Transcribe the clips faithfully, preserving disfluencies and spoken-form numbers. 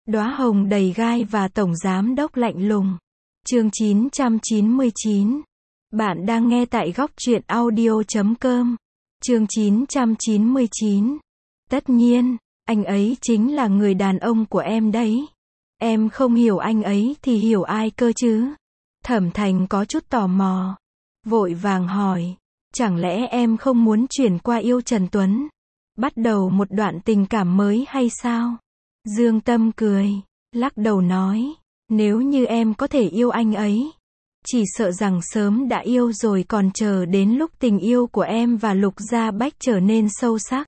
Đóa hồng đầy gai và tổng giám đốc lạnh lùng. Chương chín trăm chín mươi chín. Bạn đang nghe tại góc truyện audio chấm com. Chương chín trăm chín mươi chín. Tất nhiên, anh ấy chính là người đàn ông của em đấy. Em không hiểu anh ấy thì hiểu ai cơ chứ? Thẩm Thành có chút tò mò. Vội vàng hỏi. Chẳng lẽ em không muốn chuyển qua yêu Trần Tuấn? Bắt đầu một đoạn tình cảm mới hay sao? Dương Tâm cười, lắc đầu nói. Nếu như em có thể yêu anh ấy, chỉ sợ rằng sớm đã yêu rồi, còn chờ đến lúc tình yêu của em và Lục Gia Bách trở nên sâu sắc,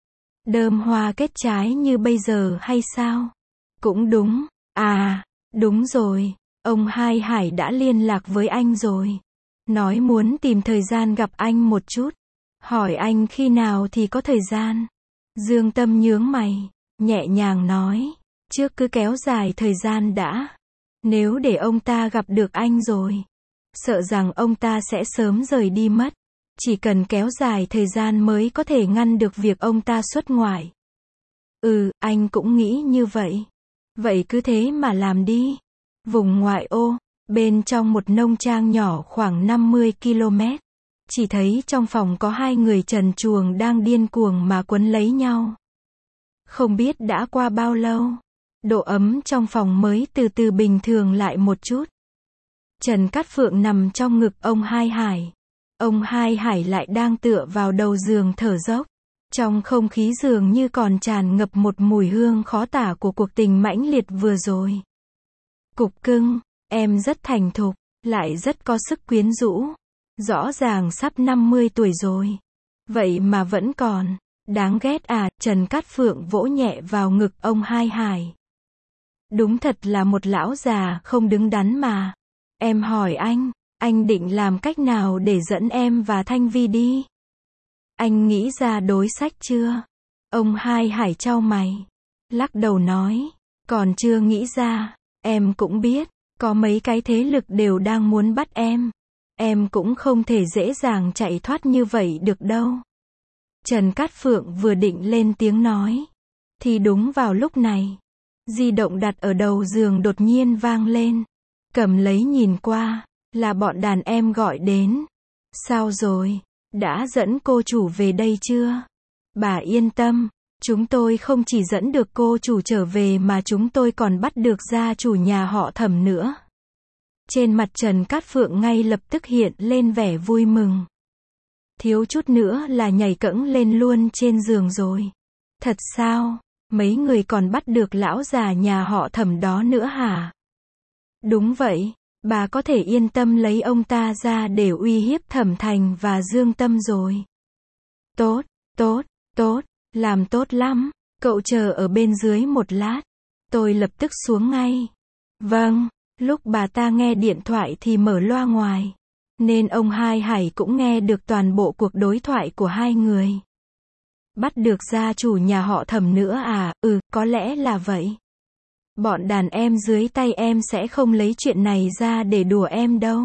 đơm hoa kết trái như bây giờ hay sao? Cũng đúng. À, đúng rồi. Ông Hai Hải đã liên lạc với anh rồi. Nói muốn tìm thời gian gặp anh một chút. Hỏi anh khi nào thì có thời gian. Dương Tâm nhướng mày, nhẹ nhàng nói. Trước cứ kéo dài thời gian đã. Nếu để ông ta gặp được anh rồi, sợ rằng ông ta sẽ sớm rời đi mất. Chỉ cần kéo dài thời gian mới có thể ngăn được việc ông ta xuất ngoại. Ừ, anh cũng nghĩ như vậy. Vậy cứ thế mà làm đi. Vùng ngoại ô, bên trong một nông trang nhỏ khoảng năm mươi ki lô mét, chỉ thấy trong phòng có hai người trần truồng đang điên cuồng mà quấn lấy nhau. Không biết đã qua bao lâu, độ ấm trong phòng mới từ từ bình thường lại một chút. Trần Cát Phượng nằm trong ngực ông Hai Hải. Ông Hai Hải lại đang tựa vào đầu giường thở dốc. Trong không khí dường như còn tràn ngập một mùi hương khó tả của cuộc tình mãnh liệt vừa rồi. Cục cưng, em rất thành thục, lại rất có sức quyến rũ. Rõ ràng sắp năm mươi tuổi rồi. Vậy mà vẫn còn. Đáng ghét à, Trần Cát Phượng vỗ nhẹ vào ngực ông Hai Hải. Đúng thật là một lão già không đứng đắn mà. Em hỏi anh, anh định làm cách nào để dẫn em và Thanh Vi đi? Anh nghĩ ra đối sách chưa? Ông Hai Hải chau mày, lắc đầu nói, còn chưa nghĩ ra. Em cũng biết, có mấy cái thế lực đều đang muốn bắt em. Em cũng không thể dễ dàng chạy thoát như vậy được đâu. Trần Cát Phượng vừa định lên tiếng nói, thì đúng vào lúc này, di động đặt ở đầu giường đột nhiên vang lên. Cầm lấy nhìn qua, là bọn đàn em gọi đến. Sao rồi? Đã dẫn cô chủ về đây chưa? Bà yên tâm, chúng tôi không chỉ dẫn được cô chủ trở về mà chúng tôi còn bắt được gia chủ nhà họ Thẩm nữa. Trên mặt Trần Cát Phượng ngay lập tức hiện lên vẻ vui mừng. Thiếu chút nữa là nhảy cẫng lên luôn trên giường rồi. Thật sao? Mấy người còn bắt được lão già nhà họ Thẩm đó nữa hả? Đúng vậy, bà có thể yên tâm lấy ông ta ra để uy hiếp Thẩm Thành và Dương Tâm rồi. Tốt, tốt, tốt, làm tốt lắm. Cậu chờ ở bên dưới một lát. Tôi lập tức xuống ngay. Vâng, lúc bà ta nghe điện thoại thì mở loa ngoài, nên ông Hai Hải cũng nghe được toàn bộ cuộc đối thoại của hai người. Bắt được gia chủ nhà họ Thẩm nữa à? Ừ, có lẽ là vậy. Bọn đàn em dưới tay em sẽ không lấy chuyện này ra để đùa em đâu.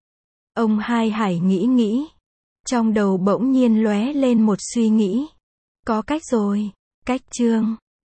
Ông Hai Hải nghĩ nghĩ. Trong đầu bỗng nhiên lóe lên một suy nghĩ. Có cách rồi. Cách chương